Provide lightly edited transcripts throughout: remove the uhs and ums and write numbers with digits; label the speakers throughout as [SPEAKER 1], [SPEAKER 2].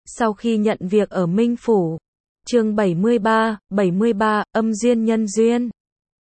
[SPEAKER 1] Sau khi nhận việc ở Minh Phủ. Chương 73, âm duyên nhân duyên.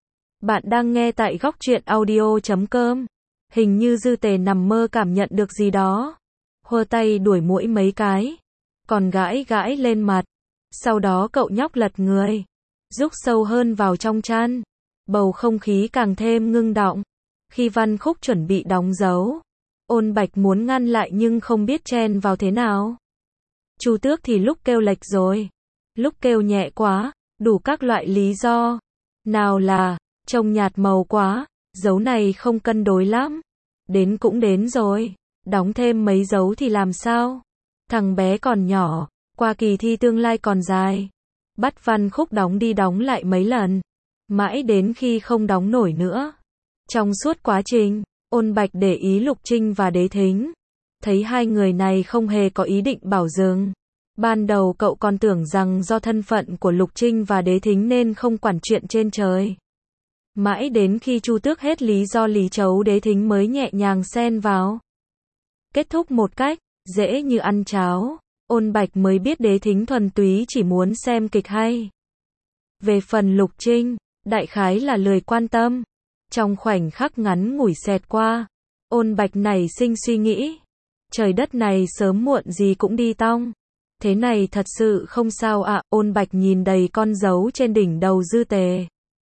[SPEAKER 1] Bạn đang nghe tại góc truyện audio.com. Hình như Dư Tề nằm mơ cảm nhận được gì đó. Hơ tay đuổi muỗi mấy cái. Còn gãi gãi lên mặt. Sau đó cậu nhóc lật người. Rúc sâu hơn vào trong chăn. Bầu không khí càng thêm ngưng đọng. Khi Văn Khúc chuẩn bị đóng dấu. Ôn Bạch muốn ngăn lại nhưng không biết chen vào thế nào. Chu Tước thì lúc kêu lệch rồi. Lúc kêu nhẹ quá, đủ các loại lý do. Nào là, trông nhạt màu quá, dấu này không cân đối lắm. Đến cũng đến rồi, đóng thêm mấy dấu thì làm sao? Thằng bé còn nhỏ, qua kỳ thi tương lai còn dài. Bắt Văn Khúc đóng đi đóng lại mấy lần. Mãi đến khi không đóng nổi nữa. Trong suốt quá trình, Ôn Bạch để ý Lục Trinh và Đế Thính. Thấy hai người này không hề có ý định bảo dừng. Ban đầu cậu còn tưởng rằng do thân phận của Lục Trinh và Đế Thính nên không quản chuyện trên trời. Mãi đến khi Chu Tước hết lý do lý chấu Đế Thính mới nhẹ nhàng xen vào. Kết thúc một cách dễ như ăn cháo. Ôn Bạch mới biết Đế Thính thuần túy chỉ muốn xem kịch hay. Về phần Lục Trinh, đại khái là lười quan tâm. Trong khoảnh khắc ngắn ngủi xẹt qua, Ôn Bạch nảy sinh suy nghĩ. Trời đất này sớm muộn gì cũng đi tong. Thế này thật sự không sao ạ. Ôn Bạch nhìn đầy con dấu trên đỉnh đầu Dư Tề.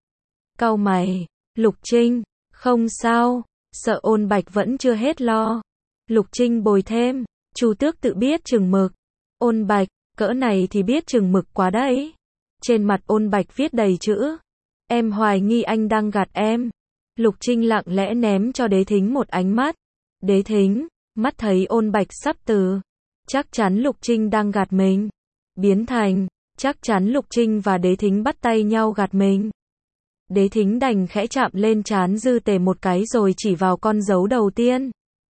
[SPEAKER 1] Cau mày. Lục Trinh, không sao. Sợ Ôn Bạch vẫn chưa hết lo. Lục Trinh bồi thêm. Chu Tước tự biết chừng mực. Ôn Bạch, cỡ này thì biết chừng mực quá đấy. Trên mặt Ôn Bạch viết đầy chữ. Em hoài nghi anh đang gạt em. Lục Trinh lặng lẽ ném cho Đế Thính một ánh mắt. Đế Thính, mắt thấy Ôn Bạch sắp từ. Chắc chắn Lục Trinh đang gạt mình. Biến thành, chắc chắn Lục Trinh và Đế Thính bắt tay nhau gạt mình. Đế Thính đành khẽ chạm lên trán Dư Tề một cái rồi chỉ vào con dấu đầu tiên.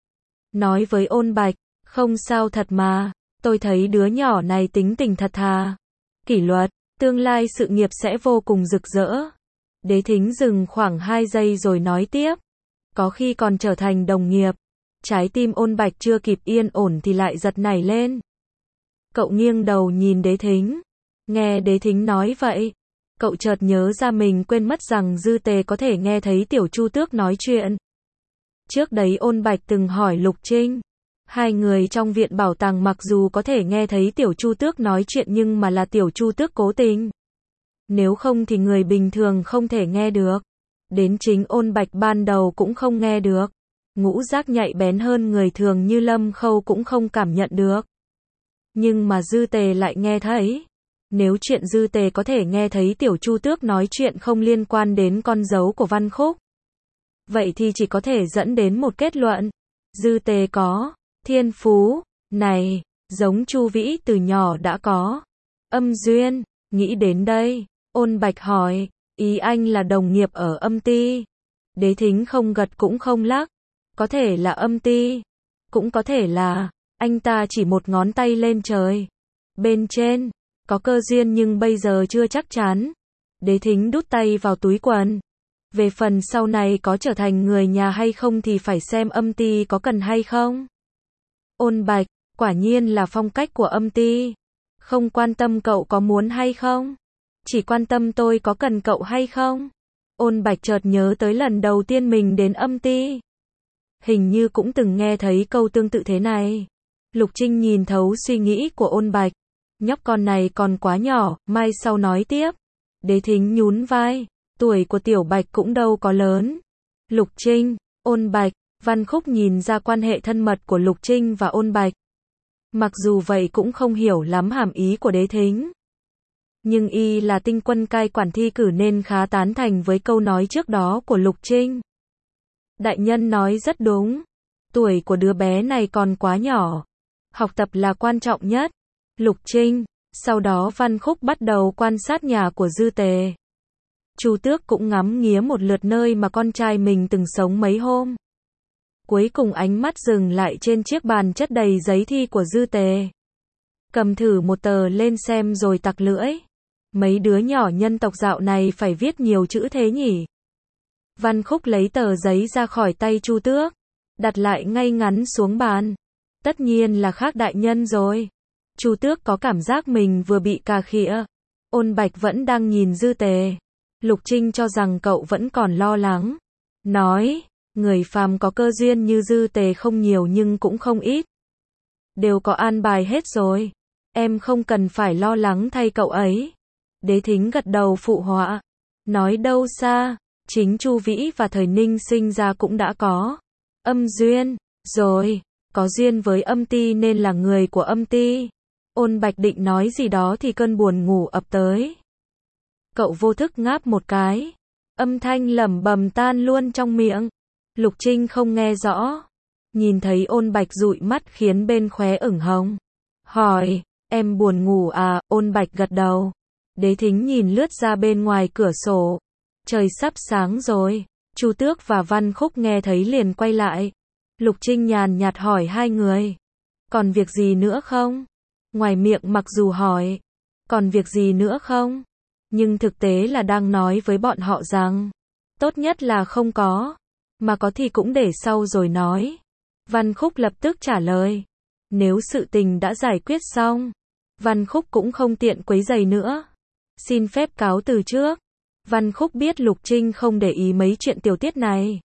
[SPEAKER 1] Nói với Ôn Bạch, không sao thật mà, tôi thấy đứa nhỏ này tính tình thật thà. Kỷ luật, tương lai sự nghiệp sẽ vô cùng rực rỡ. Đế Thính dừng khoảng 2 giây rồi nói tiếp. Có khi còn trở thành đồng nghiệp. Trái tim Ôn Bạch chưa kịp yên ổn thì lại giật nảy lên. Cậu nghiêng đầu nhìn Đế Thính. Nghe Đế Thính nói vậy, cậu chợt nhớ ra mình quên mất rằng Dư Tề có thể nghe thấy Tiểu Chu Tước nói chuyện. Trước đấy Ôn Bạch từng hỏi Lục Trinh. Hai người trong viện bảo tàng mặc dù có thể nghe thấy Tiểu Chu Tước nói chuyện nhưng mà là Tiểu Chu Tước cố tình. Nếu không thì người bình thường không thể nghe được. Đến chính Ôn Bạch ban đầu cũng không nghe được. Ngũ giác nhạy bén hơn người thường như Lâm Khâu cũng không cảm nhận được. Nhưng mà Dư Tề lại nghe thấy. Nếu chuyện Dư Tề có thể nghe thấy Tiểu Chu Tước nói chuyện không liên quan đến con dấu của Văn Khúc, vậy thì chỉ có thể dẫn đến một kết luận. Dư Tề có thiên phú này, giống Chu Vĩ từ nhỏ đã có âm duyên. Nghĩ đến đây, Ôn Bạch hỏi, ý anh là đồng nghiệp ở âm ty? Đế Thính không gật cũng không lắc. Có thể là âm ty, cũng có thể là, anh ta chỉ một ngón tay lên trời. Bên trên, có cơ duyên nhưng bây giờ chưa chắc chắn. Đế Thính đút tay vào túi quần. Về phần sau này có trở thành người nhà hay không thì phải xem âm ty có cần hay không. Ôn Bạch, quả nhiên là phong cách của âm ty. Không quan tâm cậu có muốn hay không. Chỉ quan tâm tôi có cần cậu hay không. Ôn Bạch chợt nhớ tới lần đầu tiên mình đến âm ty. Hình như cũng từng nghe thấy câu tương tự thế này. Lục Trinh nhìn thấu suy nghĩ của Ôn Bạch. Nhóc con này còn quá nhỏ, mai sau nói tiếp. Đế Thính nhún vai. Tuổi của Tiểu Bạch cũng đâu có lớn. Lục Trinh, Ôn Bạch, Văn Khúc nhìn ra quan hệ thân mật của Lục Trinh và Ôn Bạch. Mặc dù vậy cũng không hiểu lắm hàm ý của Đế Thính. Nhưng y là tinh quân cai quản thi cử nên khá tán thành với câu nói trước đó của Lục Trinh. Đại nhân nói rất đúng. Tuổi của đứa bé này còn quá nhỏ. Học tập là quan trọng nhất. Lục Trinh. Sau đó Văn Khúc bắt đầu quan sát nhà của Dư Tề. Chu Tước cũng ngắm nghía một lượt nơi mà con trai mình từng sống mấy hôm. Cuối cùng ánh mắt dừng lại trên chiếc bàn chất đầy giấy thi của Dư Tề. Cầm thử một tờ lên xem rồi tặc lưỡi. Mấy đứa nhỏ nhân tộc dạo này phải viết nhiều chữ thế nhỉ? Văn Khúc lấy tờ giấy ra khỏi tay Chu Tước, đặt lại ngay ngắn xuống bàn. Tất nhiên là khác đại nhân rồi. Chu Tước có cảm giác mình vừa bị cà khịa. Ôn Bạch vẫn đang nhìn Dư Tề. Lục Trinh cho rằng cậu vẫn còn lo lắng. Nói, người phàm có cơ duyên như Dư Tề không nhiều nhưng cũng không ít. Đều có an bài hết rồi. Em không cần phải lo lắng thay cậu ấy. Đế Thính gật đầu phụ họa. Nói đâu xa, chính Chu Vĩ và Thời Ninh sinh ra cũng đã có âm duyên, rồi, có duyên với âm ti nên là người của âm ti. Ôn Bạch định nói gì đó thì cơn buồn ngủ ập tới. Cậu vô thức ngáp một cái. Âm thanh lẩm bẩm tan luôn trong miệng. Lục Trinh không nghe rõ. Nhìn thấy Ôn Bạch dụi mắt khiến bên khóe ửng hồng. Hỏi, em buồn ngủ à? Ôn Bạch gật đầu. Đế Thính nhìn lướt ra bên ngoài cửa sổ. Trời sắp sáng rồi. Chu Tước và Văn Khúc nghe thấy liền quay lại. Lục Trinh nhàn nhạt hỏi hai người. Còn việc gì nữa không? Ngoài miệng mặc dù hỏi. Còn việc gì nữa không? Nhưng thực tế là đang nói với bọn họ rằng. Tốt nhất là không có. Mà có thì cũng để sau rồi nói. Văn Khúc lập tức trả lời. Nếu sự tình đã giải quyết xong. Văn Khúc cũng không tiện quấy rầy nữa. Xin phép cáo từ trước. Văn Khúc biết Lục Trinh không để ý mấy chuyện tiểu tiết này.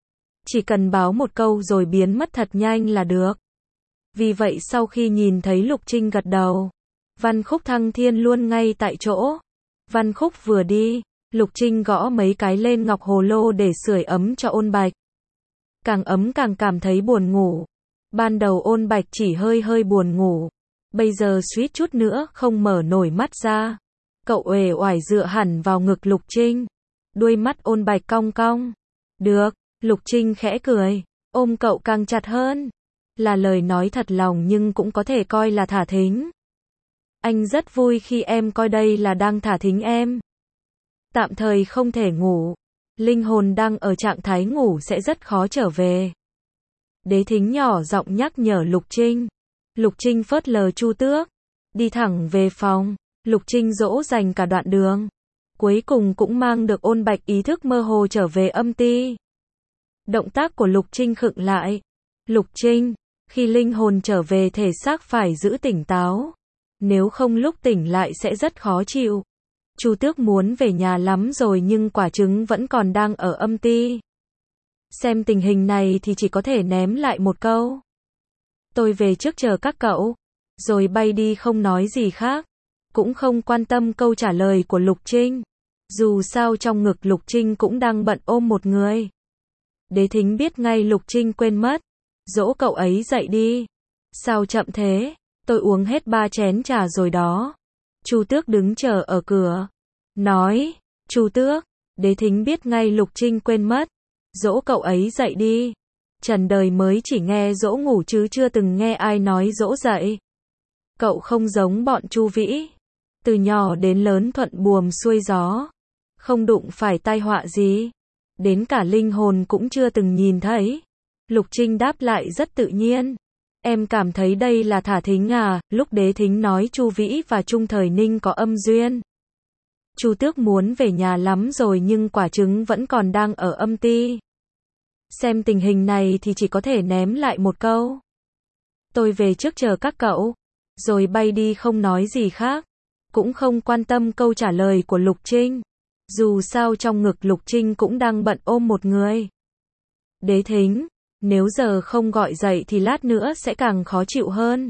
[SPEAKER 1] Chỉ cần báo một câu rồi biến mất thật nhanh là được. Vì vậy sau khi nhìn thấy Lục Trinh gật đầu, Văn Khúc thăng thiên luôn ngay tại chỗ. Văn Khúc vừa đi, Lục Trinh gõ mấy cái lên ngọc hồ lô để sưởi ấm cho Ôn Bạch. Càng ấm càng cảm thấy buồn ngủ. Ban đầu Ôn Bạch chỉ hơi hơi buồn ngủ. Bây giờ suýt chút nữa không mở nổi mắt ra. Cậu uể oải dựa hẳn vào ngực Lục Trinh. Đuôi mắt Ôn Bạch cong cong. Được, Lục Trinh khẽ cười. Ôm cậu càng chặt hơn. Là lời nói thật lòng nhưng cũng có thể coi là thả thính. Anh rất vui khi em coi đây là đang thả thính em. Tạm thời không thể ngủ. Linh hồn đang ở trạng thái ngủ sẽ rất khó trở về. Đế Thính nhỏ giọng nhắc nhở Lục Trinh. Lục Trinh phớt lờ Chu Tước. Đi thẳng về phòng. Lục Trinh dỗ dành cả đoạn đường. Cuối cùng cũng mang được Ôn Bạch ý thức mơ hồ trở về âm ti. Động tác của Lục Trinh khựng lại. Lục Trinh, khi linh hồn trở về thể xác phải giữ tỉnh táo. Nếu không lúc tỉnh lại sẽ rất khó chịu. Chu Tước muốn về nhà lắm rồi nhưng quả trứng vẫn còn đang ở âm ti. Xem tình hình này thì chỉ có thể ném lại một câu. Tôi về trước chờ các cậu. Rồi bay đi không nói gì khác. Cũng không quan tâm câu trả lời của Lục Trinh. Dù sao trong ngực Lục Trinh cũng đang bận ôm một người. Đế Thính biết ngay Lục Trinh quên mất. Dỗ cậu ấy dậy đi. Sao chậm thế? Tôi uống hết 3 chén trà rồi đó. Chu Tước đứng chờ ở cửa. Nói, Chu Tước. Đế Thính biết ngay Lục Trinh quên mất. Dỗ cậu ấy dậy đi. Trần đời mới chỉ nghe dỗ ngủ chứ chưa từng nghe ai nói dỗ dậy. Cậu không giống bọn Chu Vĩ. Từ nhỏ đến lớn thuận buồm xuôi gió. Không đụng phải tai họa gì. Đến cả linh hồn cũng chưa từng nhìn thấy. Lục Trinh đáp lại rất tự nhiên. Em cảm thấy đây là thả thính à? Lúc Đế Thính nói Chu Vĩ và Trung Thời Ninh có âm duyên. Chu Tước muốn về nhà lắm rồi nhưng quả trứng vẫn còn đang ở âm ti. Xem tình hình này thì chỉ có thể ném lại một câu. Tôi về trước chờ các cậu. Rồi bay đi không nói gì khác. Cũng không quan tâm câu trả lời của Lục Trinh. Dù sao trong ngực Lục Trinh cũng đang bận ôm một người. Đế Thính, nếu giờ không gọi dậy thì lát nữa sẽ càng khó chịu hơn.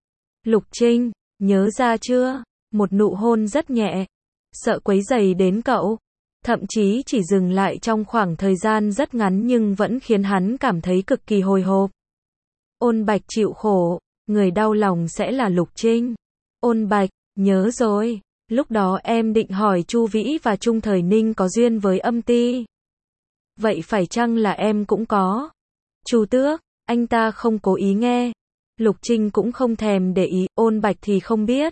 [SPEAKER 1] Lục Trinh, nhớ ra chưa? Một nụ hôn rất nhẹ. Sợ quấy rầy đến cậu. Thậm chí chỉ dừng lại trong khoảng thời gian rất ngắn nhưng vẫn khiến hắn cảm thấy cực kỳ hồi hộp. Ôn Bạch chịu khổ. Người đau lòng sẽ là Lục Trinh. Ôn Bạch, nhớ rồi. Lúc đó em định hỏi Chu Vĩ và Trung Thời Ninh có duyên với âm ti. Vậy phải chăng là em cũng có? Chu Tước, anh ta không cố ý nghe. Lục Trinh cũng không thèm để ý, Ôn Bạch thì không biết.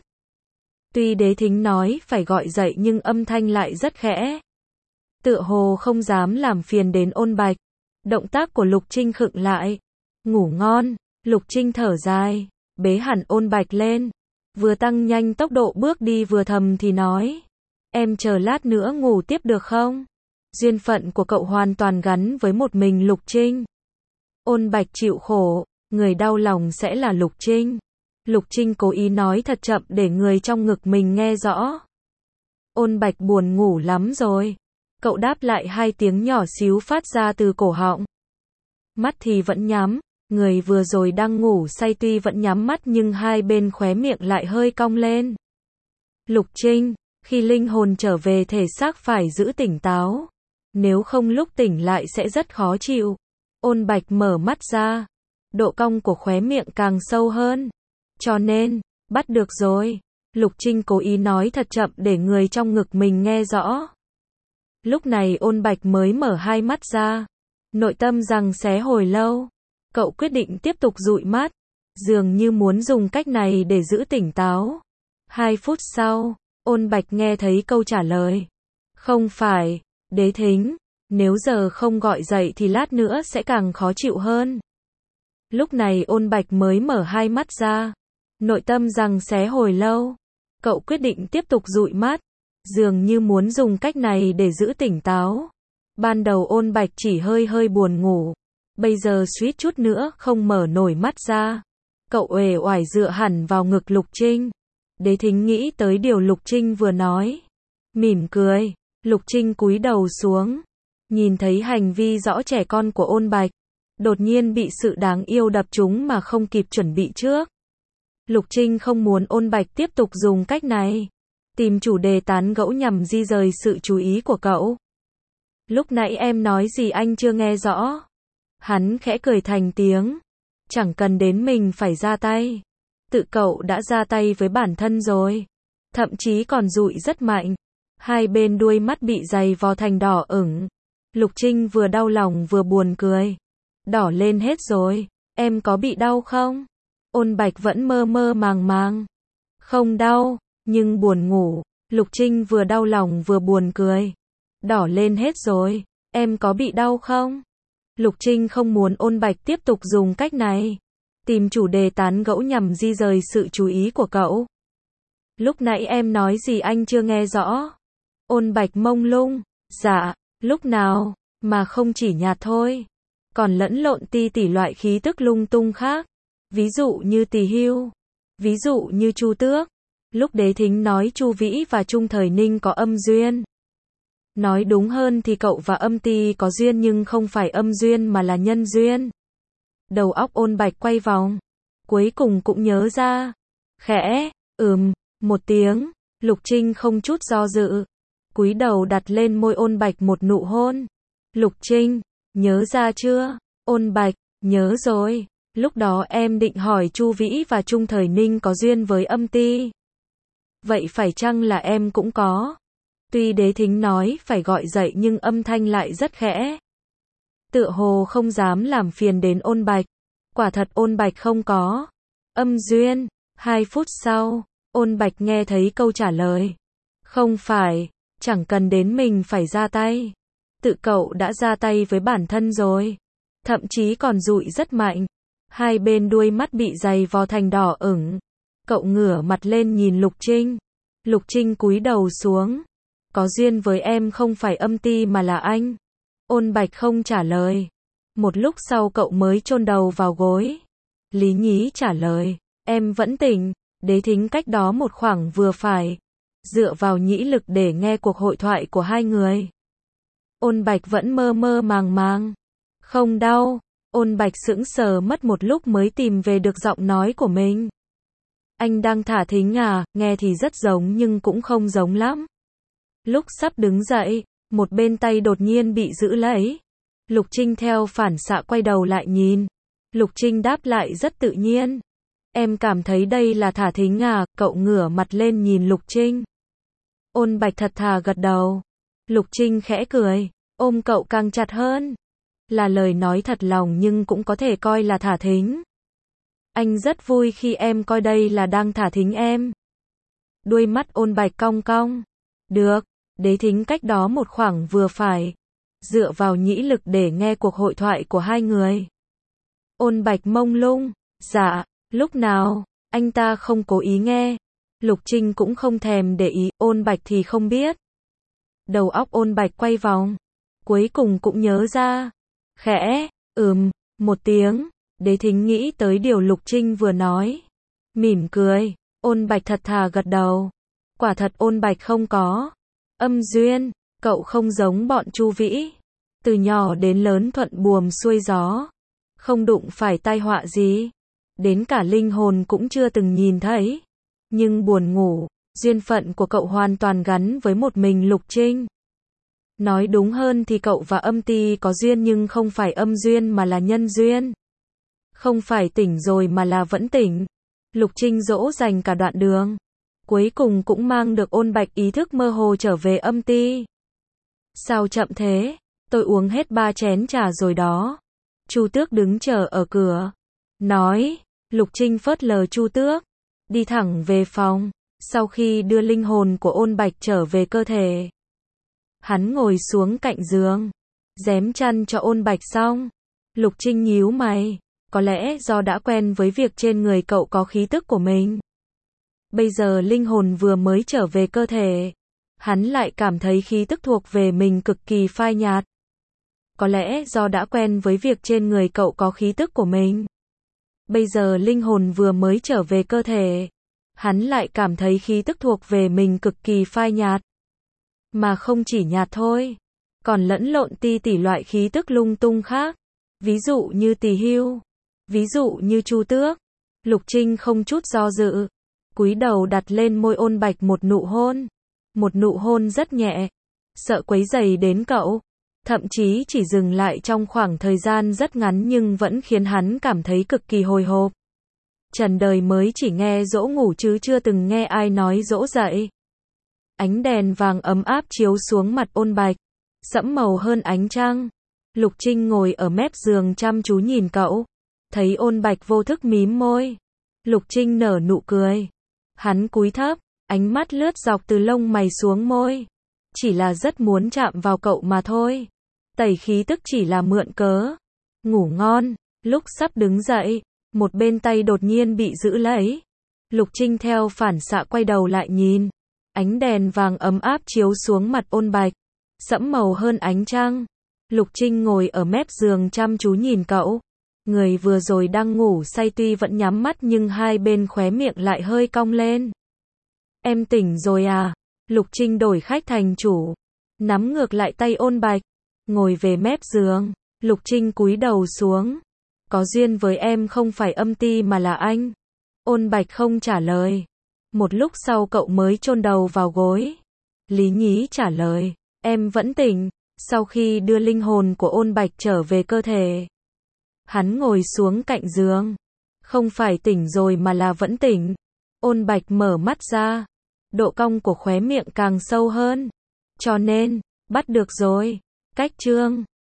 [SPEAKER 1] Tuy Đế Thính nói phải gọi dậy nhưng âm thanh lại rất khẽ. Tựa hồ không dám làm phiền đến Ôn Bạch. Động tác của Lục Trinh khựng lại. Ngủ ngon, Lục Trinh thở dài, bế hẳn Ôn Bạch lên. Vừa tăng nhanh tốc độ bước đi vừa thầm thì nói. Em chờ lát nữa ngủ tiếp được không? Duyên phận của cậu hoàn toàn gắn với một mình Lục Trinh. Ôn Bạch chịu khổ, người đau lòng sẽ là Lục Trinh. Lục Trinh cố ý nói thật chậm để người trong ngực mình nghe rõ. Ôn Bạch buồn ngủ lắm rồi. Cậu đáp lại 2 tiếng nhỏ xíu phát ra từ cổ họng. Mắt thì vẫn nhắm, người vừa rồi đang ngủ say tuy vẫn nhắm mắt nhưng hai bên khóe miệng lại hơi cong lên. Lục Trinh, khi linh hồn trở về thể xác phải giữ tỉnh táo. Nếu không lúc tỉnh lại sẽ rất khó chịu. Ôn Bạch mở mắt ra. Độ cong của khóe miệng càng sâu hơn. Cho nên, bắt được rồi. Lục Trinh cố ý nói thật chậm để người trong ngực mình nghe rõ. Lúc này Ôn Bạch mới mở 2 mắt ra. Nội tâm giằng xé hồi lâu. Cậu quyết định tiếp tục dụi mắt. Dường như muốn dùng cách này để giữ tỉnh táo. 2 phút sau, Ôn Bạch nghe thấy câu trả lời. Không phải, Đế Thính. Nếu giờ không gọi dậy thì lát nữa sẽ càng khó chịu hơn. Lúc này Ôn Bạch mới mở 2 mắt ra. Nội tâm giằng xé hồi lâu. Cậu quyết định tiếp tục dụi mắt. Dường như muốn dùng cách này để giữ tỉnh táo. Ban đầu Ôn Bạch chỉ hơi buồn ngủ. Bây giờ suýt chút nữa không mở nổi mắt ra. Cậu uể oải dựa hẳn vào ngực Lục Trinh. Đế Thính nghĩ tới điều Lục Trinh vừa nói. Mỉm cười. Lục Trinh cúi đầu xuống. Nhìn thấy hành vi rõ trẻ con của Ôn Bạch. Đột nhiên bị sự đáng yêu đập trúng mà không kịp chuẩn bị trước. Lục Trinh không muốn Ôn Bạch tiếp tục dùng cách này. Tìm chủ đề tán gẫu nhằm di rời sự chú ý của cậu. Lúc nãy em nói gì anh chưa nghe rõ. Hắn khẽ cười thành tiếng. Chẳng cần đến mình phải ra tay. Tự cậu đã ra tay với bản thân rồi. Thậm chí còn dụi rất mạnh. Hai bên đuôi mắt bị giày vò thành đỏ ửng. Lục Trinh vừa đau lòng vừa buồn cười. Đỏ lên hết rồi. Em có bị đau không? Ôn Bạch vẫn mơ mơ màng màng. Không đau, nhưng buồn ngủ. Lục Trinh vừa đau lòng vừa buồn cười. Đỏ lên hết rồi. Em có bị đau không? Lục Trinh không muốn Ôn Bạch tiếp tục dùng cách này. Tìm chủ đề tán gẫu nhằm di rời sự chú ý của cậu. Lúc nãy em nói gì anh chưa nghe rõ. Ôn Bạch mông lung. Dạ, lúc nào, mà không chỉ nhạt thôi. Còn lẫn lộn ti tỉ loại khí tức lung tung khác. Ví dụ như Tỳ Hưu. Ví dụ như Chu Tước. Lúc Đế Thính nói Chu Vĩ và Trung Thời Ninh có âm duyên. Nói đúng hơn thì cậu và Âm Ti có duyên nhưng không phải âm duyên mà là nhân duyên. Đầu óc Ôn Bạch quay vòng. Cuối cùng cũng nhớ ra. Khẽ, một tiếng. Lục Trinh không chút do dự. Cúi đầu đặt lên môi Ôn Bạch một nụ hôn. Lục Trinh, nhớ ra chưa? Ôn Bạch, nhớ rồi. Lúc đó em định hỏi Chu Vĩ và Trung Thời Ninh có duyên với Âm Ti. Vậy phải chăng là em cũng có? Tuy Đế Thính nói phải gọi dậy nhưng âm thanh lại rất khẽ. Tựa hồ không dám làm phiền đến Ôn Bạch. Quả thật Ôn Bạch không có âm duyên. 2 phút sau, Ôn Bạch nghe thấy câu trả lời. Không phải, chẳng cần đến mình phải ra tay. Tự cậu đã ra tay với bản thân rồi. Thậm chí còn dụi rất mạnh. Hai bên đuôi mắt bị giày vò thành đỏ ửng. Cậu ngửa mặt lên nhìn Lục Trinh. Lục Trinh cúi đầu xuống. Có duyên với em không phải Âm Ti mà là anh. Ôn Bạch không trả lời. Một lúc sau cậu mới chôn đầu vào gối. Lý nhí trả lời. Em vẫn tỉnh. Đế Thính cách đó một khoảng vừa phải. Dựa vào nhĩ lực để nghe cuộc hội thoại của hai người. Ôn Bạch vẫn mơ mơ màng màng. Không đau. Ôn Bạch sững sờ mất một lúc mới tìm về được giọng nói của mình. Anh đang thả thính à? Nghe thì rất giống nhưng cũng không giống lắm. Lúc sắp đứng dậy, một bên tay đột nhiên bị giữ lấy. Lục Trinh theo phản xạ quay đầu lại nhìn. Lục Trinh đáp lại rất tự nhiên. Em cảm thấy đây là thả thính à? Cậu ngửa mặt lên nhìn Lục Trinh. Ôn Bạch thật thà gật đầu. Lục Trinh khẽ cười, ôm cậu càng chặt hơn. Là lời nói thật lòng nhưng cũng có thể coi là thả thính. Anh rất vui khi em coi đây là đang thả thính em. Đuôi mắt Ôn Bạch cong cong. Được, Đế Thính cách đó một khoảng vừa phải. Dựa vào nhĩ lực để nghe cuộc hội thoại của hai người. Ôn Bạch mông lung. Dạ, lúc nào, anh ta không cố ý nghe. Lục Trinh cũng không thèm để ý, Ôn Bạch thì không biết. Đầu óc Ôn Bạch quay vòng. Cuối cùng cũng nhớ ra. Khẽ, một tiếng. Đế Thính nghĩ tới điều Lục Trinh vừa nói. Mỉm cười, Ôn Bạch thật thà gật đầu. Quả thật Ôn Bạch không có âm duyên, cậu không giống bọn Chu Vĩ. Từ nhỏ đến lớn thuận buồm xuôi gió, không đụng phải tai họa gì. Đến cả linh hồn cũng chưa từng nhìn thấy. Nhưng buồn ngủ, duyên phận của cậu hoàn toàn gắn với một mình Lục Trinh. Nói đúng hơn thì cậu và âm ti có duyên nhưng không phải âm duyên mà là nhân duyên. Không phải tỉnh rồi mà là vẫn tỉnh. Lục Trinh dỗ dành cả đoạn đường. Cuối cùng cũng mang được Ôn Bạch ý thức mơ hồ trở về âm ti. Sao chậm thế? Tôi uống hết 3 chén trà rồi đó. Chu Tước đứng chờ ở cửa. Nói, Lục Trinh phớt lờ Chu Tước. Đi thẳng về phòng. Sau khi đưa linh hồn của Ôn Bạch trở về cơ thể, hắn ngồi xuống cạnh giường, rém chăn cho Ôn Bạch xong. Lục Trinh nhíu mày. Có lẽ do đã quen với việc trên người cậu có khí tức của mình. Bây giờ linh hồn vừa mới trở về cơ thể, hắn lại cảm thấy khí tức thuộc về mình cực kỳ phai nhạt. Có lẽ do đã quen với việc trên người cậu có khí tức của mình. Bây giờ linh hồn vừa mới trở về cơ thể, hắn lại cảm thấy khí tức thuộc về mình cực kỳ phai nhạt. Mà không chỉ nhạt thôi, còn lẫn lộn ti tỉ loại khí tức lung tung khác. Ví dụ như Tỳ Hưu, ví dụ như Chu Tước. Lục Trinh không chút do dự, cúi đầu đặt lên môi Ôn Bạch một nụ hôn. Một nụ hôn rất nhẹ, sợ quấy rầy đến cậu. Thậm chí chỉ dừng lại trong khoảng thời gian rất ngắn nhưng vẫn khiến hắn cảm thấy cực kỳ hồi hộp. Trần đời mới chỉ nghe dỗ ngủ chứ chưa từng nghe ai nói dỗ dậy. Ánh đèn vàng ấm áp chiếu xuống mặt Ôn Bạch, sẫm màu hơn ánh trăng. Lục Trinh ngồi ở mép giường chăm chú nhìn cậu. Thấy Ôn Bạch vô thức mím môi. Lục Trinh nở nụ cười. Hắn cúi thấp, ánh mắt lướt dọc từ lông mày xuống môi. Chỉ là rất muốn chạm vào cậu mà thôi. Tẩy khí tức chỉ là mượn cớ. Ngủ ngon. Lúc sắp đứng dậy, một bên tay đột nhiên bị giữ lấy. Lục Trinh theo phản xạ quay đầu lại nhìn. Ánh đèn vàng ấm áp chiếu xuống mặt Ôn Bạch, sẫm màu hơn ánh trăng. Lục Trinh ngồi ở mép giường chăm chú nhìn cậu. Người vừa rồi đang ngủ say tuy vẫn nhắm mắt nhưng hai bên khóe miệng lại hơi cong lên. Em tỉnh rồi à? Lục Trinh đổi khách thành chủ, nắm ngược lại tay Ôn Bạch, ngồi về mép giường. Lục Trinh cúi đầu xuống. Có duyên với em không phải âm ti mà là anh. Ôn Bạch không trả lời. Một lúc sau cậu mới chôn đầu vào gối. Lý nhí trả lời, em vẫn tỉnh. Sau khi đưa linh hồn của Ôn Bạch trở về cơ thể, hắn ngồi xuống cạnh giường. Không phải tỉnh rồi mà là vẫn tỉnh. Ôn Bạch mở mắt ra. Độ cong của khóe miệng càng sâu hơn. Cho nên, bắt được rồi. Cách chương